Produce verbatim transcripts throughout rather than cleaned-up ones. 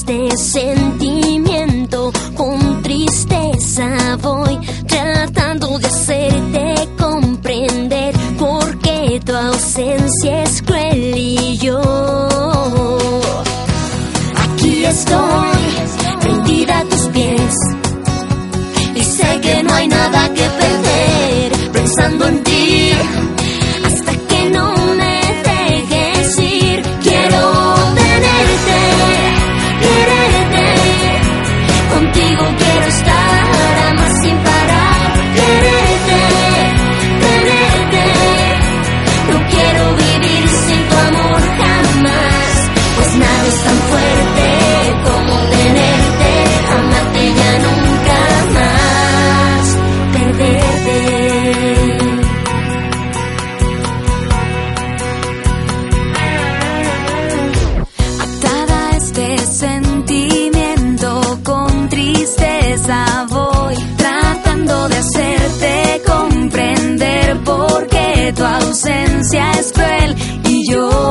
este sentimiento, con tristeza voy tratando de hacerte comprender por qué tu ausencia es cruel y yo aquí estoy, rendida a tus pies, y sé que no hay nada que perder, pensando en ti. Voy tratando de hacerte comprender por qué tu ausencia es cruel y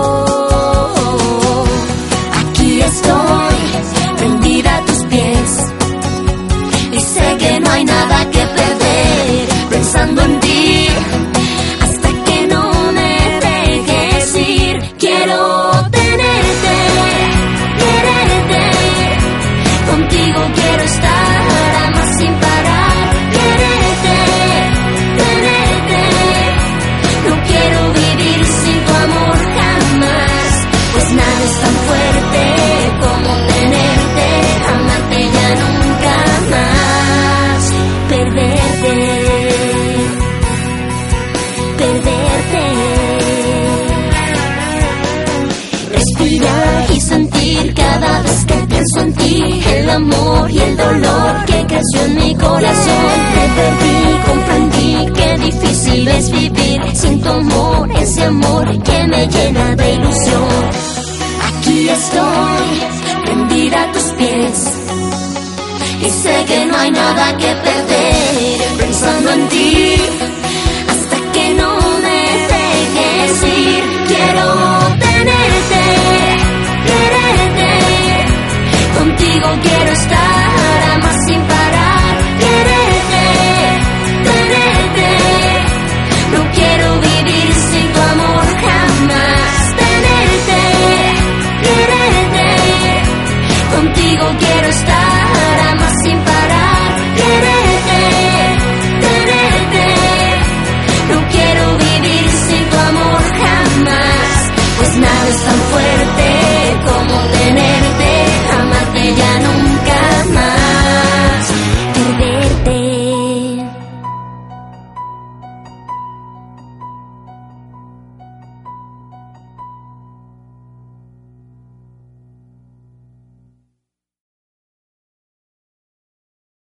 yo aquí estoy, rendida a tus pies, y sé que no hay nada que perder, pensando en ti. Hasta que no me dejes ir, quiero tenerte, quererte, contigo quiero estar. Y sentir cada vez que pienso en ti el amor y el dolor que creció en mi corazón. Te perdí, comprendí qué difícil es vivir sin tu amor, ese amor que me llena de ilusión. Aquí estoy, rendida a tus pies, y sé que no hay nada que perder, pensando en ti.